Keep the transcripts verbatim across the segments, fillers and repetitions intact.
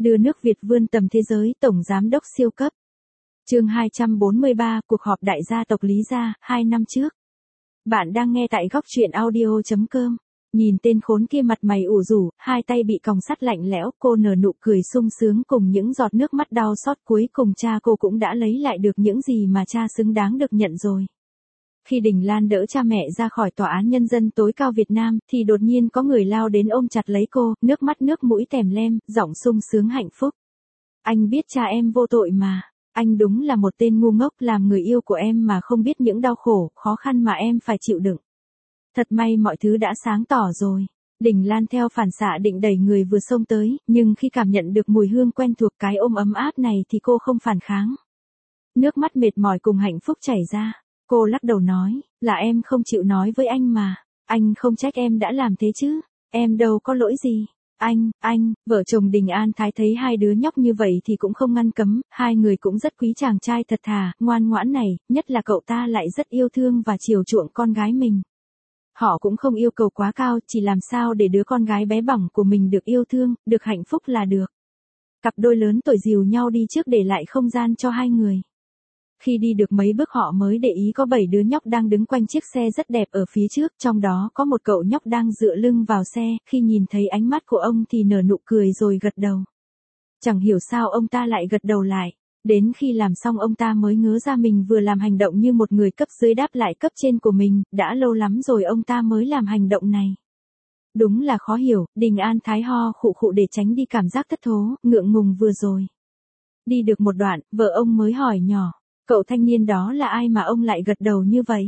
Đưa nước Việt vươn tầm thế giới, Tổng Giám đốc siêu cấp. Chương hai trăm bốn mươi ba, cuộc họp đại gia tộc Lý gia, hai năm trước. Bạn đang nghe tại góc truyện audio chấm com. Nhìn tên khốn kia mặt mày ủ rũ, hai tay bị còng sắt lạnh lẽo, cô nở nụ cười sung sướng cùng những giọt nước mắt đau xót, cuối cùng cha cô cũng đã lấy lại được những gì mà cha xứng đáng được nhận rồi. Khi Đình Lan đỡ cha mẹ ra khỏi tòa án nhân dân tối cao Việt Nam, thì đột nhiên có người lao đến ôm chặt lấy cô, nước mắt nước mũi tèm lem, giọng sung sướng hạnh phúc. Anh biết cha em vô tội mà. Anh đúng là một tên ngu ngốc làm người yêu của em mà không biết những đau khổ, khó khăn mà em phải chịu đựng. Thật may mọi thứ đã sáng tỏ rồi. Đình Lan theo phản xạ định đẩy người vừa xông tới, nhưng khi cảm nhận được mùi hương quen thuộc cái ôm ấm áp này thì cô không phản kháng. Nước mắt mệt mỏi cùng hạnh phúc chảy ra. Cô lắc đầu nói, là em không chịu nói với anh mà. Anh không trách em đã làm thế chứ. Em đâu có lỗi gì. Anh, anh, vợ chồng Đình An Thái thấy hai đứa nhóc như vậy thì cũng không ngăn cấm, hai người cũng rất quý chàng trai thật thà, ngoan ngoãn này, nhất là cậu ta lại rất yêu thương và chiều chuộng con gái mình. Họ cũng không yêu cầu quá cao, chỉ làm sao để đứa con gái bé bỏng của mình được yêu thương, được hạnh phúc là được. Cặp đôi lớn tuổi dìu nhau đi trước để lại không gian cho hai người. Khi đi được mấy bước họ mới để ý có bảy đứa nhóc đang đứng quanh chiếc xe rất đẹp ở phía trước, trong đó có một cậu nhóc đang dựa lưng vào xe, khi nhìn thấy ánh mắt của ông thì nở nụ cười rồi gật đầu. Chẳng hiểu sao ông ta lại gật đầu lại, đến khi làm xong ông ta mới ngớ ra mình vừa làm hành động như một người cấp dưới đáp lại cấp trên của mình, đã lâu lắm rồi ông ta mới làm hành động này. Đúng là khó hiểu, Đình An Thái ho khụ khụ để tránh đi cảm giác thất thố, ngượng ngùng vừa rồi. Đi được một đoạn, vợ ông mới hỏi nhỏ. Cậu thanh niên đó là ai mà ông lại gật đầu như vậy?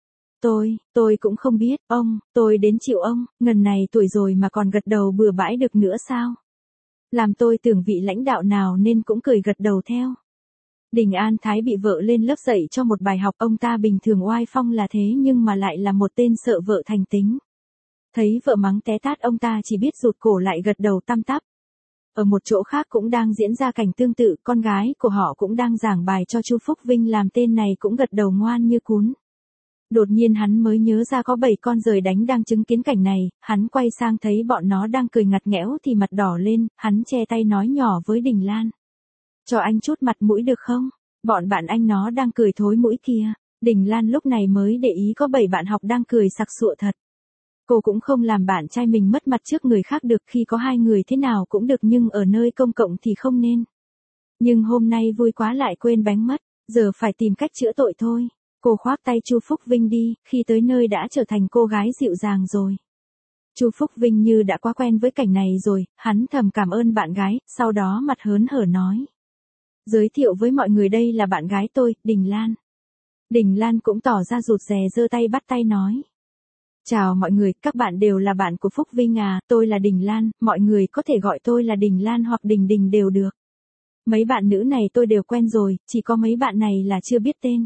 Tôi, tôi cũng không biết, ông, tôi đến chịu ông, ngần này tuổi rồi mà còn gật đầu bừa bãi được nữa sao? Làm tôi tưởng vị lãnh đạo nào nên cũng cười gật đầu theo. Đình An Thái bị vợ lên lớp dạy cho một bài học, ông ta bình thường oai phong là thế nhưng mà lại là một tên sợ vợ thành tính. Thấy vợ mắng té tát ông ta chỉ biết rụt cổ lại gật đầu tăm tắp. Ở một chỗ khác cũng đang diễn ra cảnh tương tự, con gái của họ cũng đang giảng bài cho Chu Phúc Vinh làm tên này cũng gật đầu ngoan như cún. Đột nhiên hắn mới nhớ ra có bảy con giời đánh đang chứng kiến cảnh này, hắn quay sang thấy bọn nó đang cười ngặt nghẽo thì mặt đỏ lên, hắn che tay nói nhỏ với Đình Lan. Cho anh chút mặt mũi được không? Bọn bạn anh nó đang cười thối mũi kìa. Đình Lan lúc này mới để ý có bảy bạn học đang cười sặc sụa thật. Cô cũng không làm bạn trai mình mất mặt trước người khác được, khi có hai người thế nào cũng được nhưng ở nơi công cộng thì không nên. Nhưng hôm nay vui quá lại quên bánh mất, giờ phải tìm cách chữa tội thôi. Cô khoác tay Chu Phúc Vinh đi, khi tới nơi đã trở thành cô gái dịu dàng rồi. Chu Phúc Vinh như đã quá quen với cảnh này rồi, hắn thầm cảm ơn bạn gái, sau đó mặt hớn hở nói. Giới thiệu với mọi người đây là bạn gái tôi, Đình Lan. Đình Lan cũng tỏ ra rụt rè giơ tay bắt tay nói. Chào mọi người, các bạn đều là bạn của Phúc Vinh à, tôi là Đình Lan, mọi người có thể gọi tôi là Đình Lan hoặc Đình Đình đều được. Mấy bạn nữ này tôi đều quen rồi, chỉ có mấy bạn này là chưa biết tên.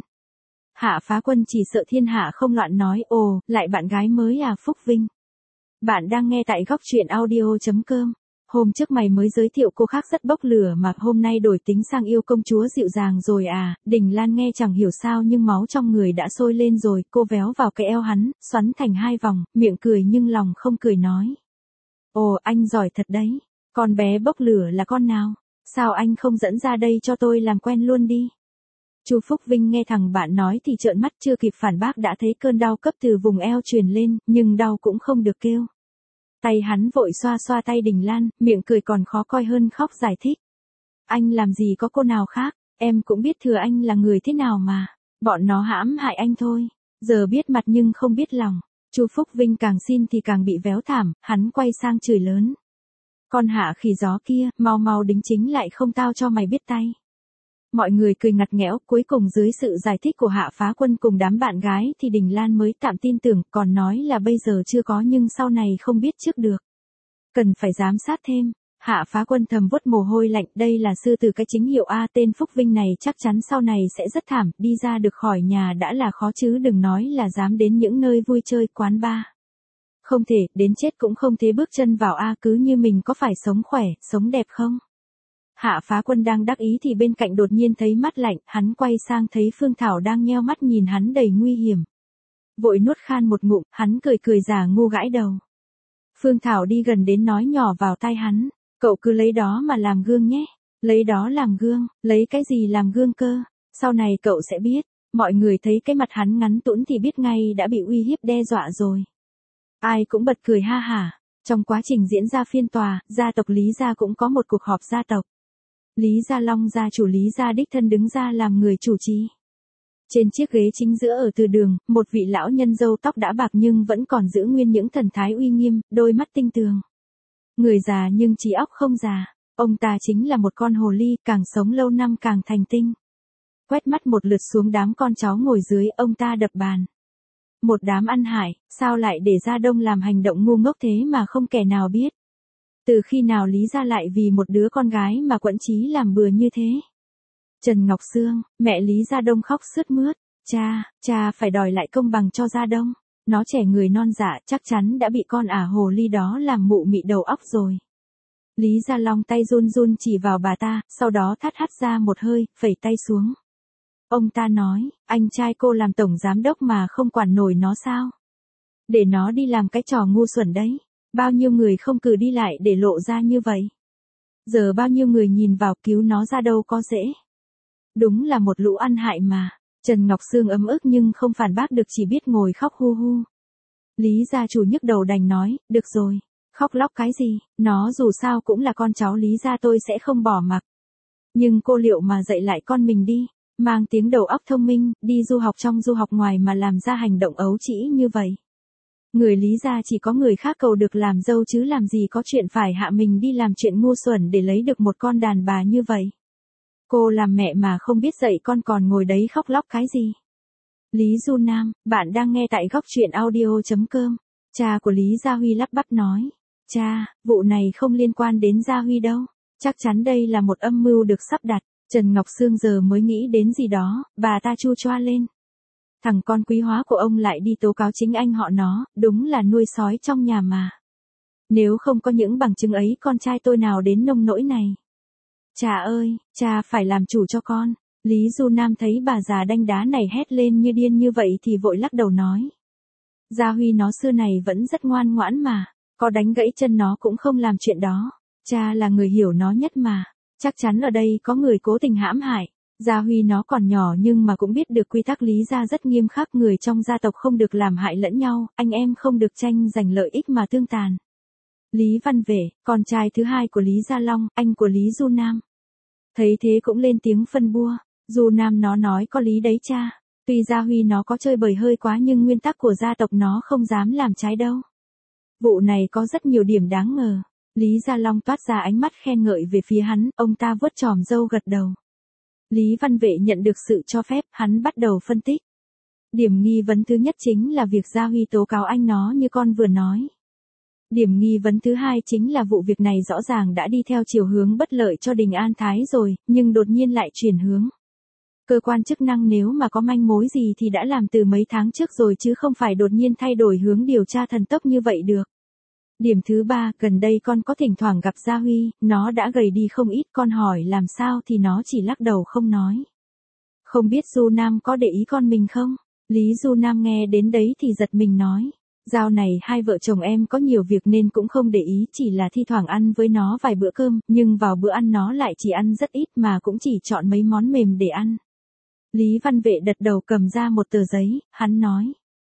Hạ Phá Quân chỉ sợ thiên hạ không loạn nói, ồ, lại bạn gái mới à Phúc Vinh. Bạn đang nghe tại góc truyện audio chấm com. Hôm trước mày mới giới thiệu cô khác rất bốc lửa mà hôm nay đổi tính sang yêu công chúa dịu dàng rồi à, Đình Lan nghe chẳng hiểu sao nhưng máu trong người đã sôi lên rồi, cô véo vào cái eo hắn, xoắn thành hai vòng, miệng cười nhưng lòng không cười nói. Ồ, anh giỏi thật đấy, con bé bốc lửa là con nào, sao anh không dẫn ra đây cho tôi làm quen luôn đi. Chu Phúc Vinh nghe thằng bạn nói thì trợn mắt chưa kịp phản bác đã thấy cơn đau cấp từ vùng eo truyền lên, nhưng đau cũng không được kêu. Tay hắn vội xoa xoa tay Đình Lan, miệng cười còn khó coi hơn khóc giải thích. Anh làm gì có cô nào khác, em cũng biết thừa anh là người thế nào mà. Bọn nó hãm hại anh thôi, giờ biết mặt nhưng không biết lòng. Chu Phúc Vinh càng xin thì càng bị véo thảm, hắn quay sang chửi lớn. Con hạ khỉ gió kia, mau mau đính chính lại không tao cho mày biết tay. Mọi người cười ngặt nghẽo, cuối cùng dưới sự giải thích của Hạ Phá Quân cùng đám bạn gái thì Đình Lan mới tạm tin tưởng, còn nói là bây giờ chưa có nhưng sau này không biết trước được. Cần phải giám sát thêm. Hạ Phá Quân thầm vuốt mồ hôi lạnh, đây là sư tử cái chính hiệu A, tên Phúc Vinh này chắc chắn sau này sẽ rất thảm, đi ra được khỏi nhà đã là khó chứ đừng nói là dám đến những nơi vui chơi, quán bar. Không thể, đến chết cũng không thế bước chân vào A, cứ như mình có phải sống khỏe, sống đẹp không? Hạ Phá Quân đang đắc ý thì bên cạnh đột nhiên thấy mắt lạnh, hắn quay sang thấy Phương Thảo đang nheo mắt nhìn hắn đầy nguy hiểm. Vội nuốt khan một ngụm, hắn cười cười giả ngu gãi đầu. Phương Thảo đi gần đến nói nhỏ vào tai hắn. Cậu cứ lấy đó mà làm gương nhé. Lấy đó làm gương, lấy cái gì làm gương cơ? Sau này cậu sẽ biết. Mọi người thấy cái mặt hắn ngắn tũn thì biết ngay đã bị uy hiếp đe dọa rồi. Ai cũng bật cười ha hả. Trong quá trình diễn ra phiên tòa, gia tộc Lý Gia cũng có một cuộc họp gia tộc. Lý Gia Long gia chủ Lý Gia đích thân đứng ra làm người chủ trì. Trên chiếc ghế chính giữa ở từ đường, một vị lão nhân râu tóc đã bạc nhưng vẫn còn giữ nguyên những thần thái uy nghiêm, đôi mắt tinh tường. Người già nhưng trí óc không già. Ông ta chính là một con hồ ly, càng sống lâu năm càng thành tinh. Quét mắt một lượt xuống đám con cháu ngồi dưới, ông ta đập bàn. Một đám ăn hại, sao lại để Gia Đông làm hành động ngu ngốc thế mà không kẻ nào biết. Từ khi nào Lý Gia lại vì một đứa con gái mà quẫn chí làm bừa như thế? Trần Ngọc Sương, mẹ Lý Gia Đông khóc sướt mướt. Cha, cha phải đòi lại công bằng cho Gia Đông. Nó trẻ người non dạ chắc chắn đã bị con ả hồ ly đó làm mụ mị đầu óc rồi. Lý Gia Long tay run run chỉ vào bà ta, sau đó thắt hắt ra một hơi, phẩy tay xuống. Ông ta nói, anh trai cô làm tổng giám đốc mà không quản nổi nó sao? Để nó đi làm cái trò ngu xuẩn đấy. Bao nhiêu người không cử đi lại để lộ ra như vậy. Giờ bao nhiêu người nhìn vào cứu nó ra đâu có dễ. Đúng là một lũ ăn hại mà. Trần Ngọc Sương ấm ức nhưng không phản bác được, chỉ biết ngồi khóc hu hu. Lý gia chủ nhức đầu đành nói, được rồi. Khóc lóc cái gì, nó dù sao cũng là con cháu Lý gia, tôi sẽ không bỏ mặc. Nhưng cô liệu mà dạy lại con mình đi, mang tiếng đầu óc thông minh, đi du học trong du học ngoài mà làm ra hành động ấu trĩ như vậy. Người Lý gia chỉ có người khác cầu được làm dâu chứ làm gì có chuyện phải hạ mình đi làm chuyện ngu xuẩn để lấy được một con đàn bà như vậy. Cô làm mẹ mà không biết dạy con còn ngồi đấy khóc lóc cái gì. Lý Du Nam, bạn đang nghe tại góc truyện audio chấm com. Cha của Lý Gia Huy lắp bắp nói. Cha, vụ này không liên quan đến Gia Huy đâu. Chắc chắn đây là một âm mưu được sắp đặt. Trần Ngọc Sương giờ mới nghĩ đến gì đó, bà ta chu choa lên. Thằng con quý hóa của ông lại đi tố cáo chính anh họ nó, đúng là nuôi sói trong nhà mà. Nếu không có những bằng chứng ấy, con trai tôi nào đến nông nỗi này. Cha ơi, cha phải làm chủ cho con. Lý Du Nam thấy bà già đanh đá này hét lên như điên như vậy thì vội lắc đầu nói. Gia Huy nó xưa này vẫn rất ngoan ngoãn mà, có đánh gãy chân nó cũng không làm chuyện đó. Cha là người hiểu nó nhất mà, chắc chắn ở đây có người cố tình hãm hại. Gia Huy nó còn nhỏ nhưng mà cũng biết được quy tắc Lý gia rất nghiêm khắc, người trong gia tộc không được làm hại lẫn nhau, anh em không được tranh giành lợi ích mà tương tàn. Lý Văn Vệ, con trai thứ hai của Lý Gia Long, anh của Lý Du Nam. Thấy thế cũng lên tiếng phân bua. Du Nam nó nói có lý đấy cha. Tuy Gia Huy nó có chơi bời hơi quá nhưng nguyên tắc của gia tộc nó không dám làm trái đâu. Vụ này có rất nhiều điểm đáng ngờ. Lý Gia Long toát ra ánh mắt khen ngợi về phía hắn, ông ta vuốt chòm râu gật đầu. Lý Văn Vệ nhận được sự cho phép, hắn bắt đầu phân tích. Điểm nghi vấn thứ nhất chính là việc Gia Huy tố cáo anh nó như con vừa nói. Điểm nghi vấn thứ hai chính là vụ việc này rõ ràng đã đi theo chiều hướng bất lợi cho Đình An Thái rồi, nhưng đột nhiên lại chuyển hướng. Cơ quan chức năng nếu mà có manh mối gì thì đã làm từ mấy tháng trước rồi chứ không phải đột nhiên thay đổi hướng điều tra thần tốc như vậy được. Điểm thứ ba, gần đây con có thỉnh thoảng gặp Gia Huy, nó đã gầy đi không ít, con hỏi làm sao thì nó chỉ lắc đầu không nói. Không biết Du Nam có để ý con mình không? Lý Du Nam nghe đến đấy thì giật mình nói. Dạo này hai vợ chồng em có nhiều việc nên cũng không để ý, chỉ là thi thoảng ăn với nó vài bữa cơm, nhưng vào bữa ăn nó lại chỉ ăn rất ít mà cũng chỉ chọn mấy món mềm để ăn. Lý Văn Vệ đật đầu cầm ra một tờ giấy, hắn nói.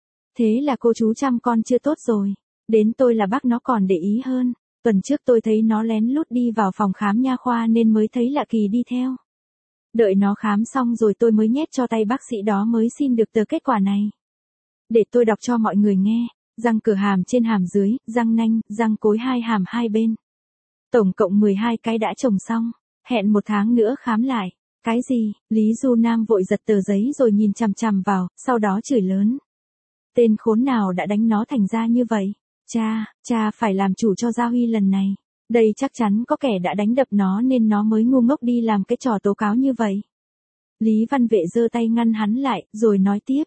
Thế là cô chú chăm con chưa tốt rồi. Đến tôi là bác nó còn để ý hơn. Tuần trước tôi thấy nó lén lút đi vào phòng khám nha khoa nên mới thấy lạ kỳ đi theo. Đợi nó khám xong rồi tôi mới nhét cho tay bác sĩ đó mới xin được tờ kết quả này. Để tôi đọc cho mọi người nghe. Răng cửa hàm trên hàm dưới, răng nanh, răng cối hai hàm hai bên. Tổng cộng mười hai cái đã trồng xong. Hẹn một tháng nữa khám lại. Cái gì? Lý Du Nam vội giật tờ giấy rồi nhìn chằm chằm vào, sau đó chửi lớn. Tên khốn nào đã đánh nó thành ra như vậy? Cha, cha phải làm chủ cho Gia Huy lần này. Đây chắc chắn có kẻ đã đánh đập nó nên nó mới ngu ngốc đi làm cái trò tố cáo như vậy. Lý Văn Vệ giơ tay ngăn hắn lại, rồi nói tiếp.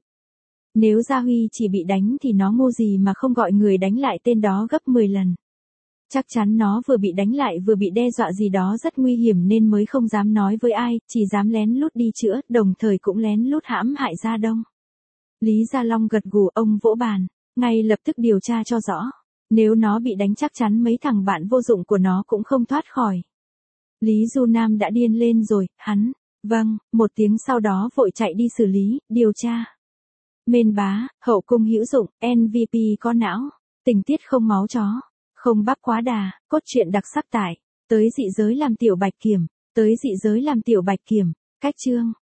Nếu Gia Huy chỉ bị đánh thì nó ngu gì mà không gọi người đánh lại tên đó gấp mười lần. Chắc chắn nó vừa bị đánh lại vừa bị đe dọa gì đó rất nguy hiểm nên mới không dám nói với ai, chỉ dám lén lút đi chữa, đồng thời cũng lén lút hãm hại Gia Đông. Lý Gia Long gật gù, ông vỗ bàn, ngay lập tức điều tra cho rõ. Nếu nó bị đánh chắc chắn mấy thằng bạn vô dụng của nó cũng không thoát khỏi. Lý Du Nam đã điên lên rồi, hắn. Vâng, một tiếng sau đó vội chạy đi xử lý, điều tra. Mên bá, hậu cung hữu dụng, em vê pê có não. Tình tiết không máu chó. Không bắp quá đà, cốt truyện đặc sắc tại. Tới dị giới làm tiểu bạch kiểm. Tới dị giới làm tiểu bạch kiểm. Cách chương.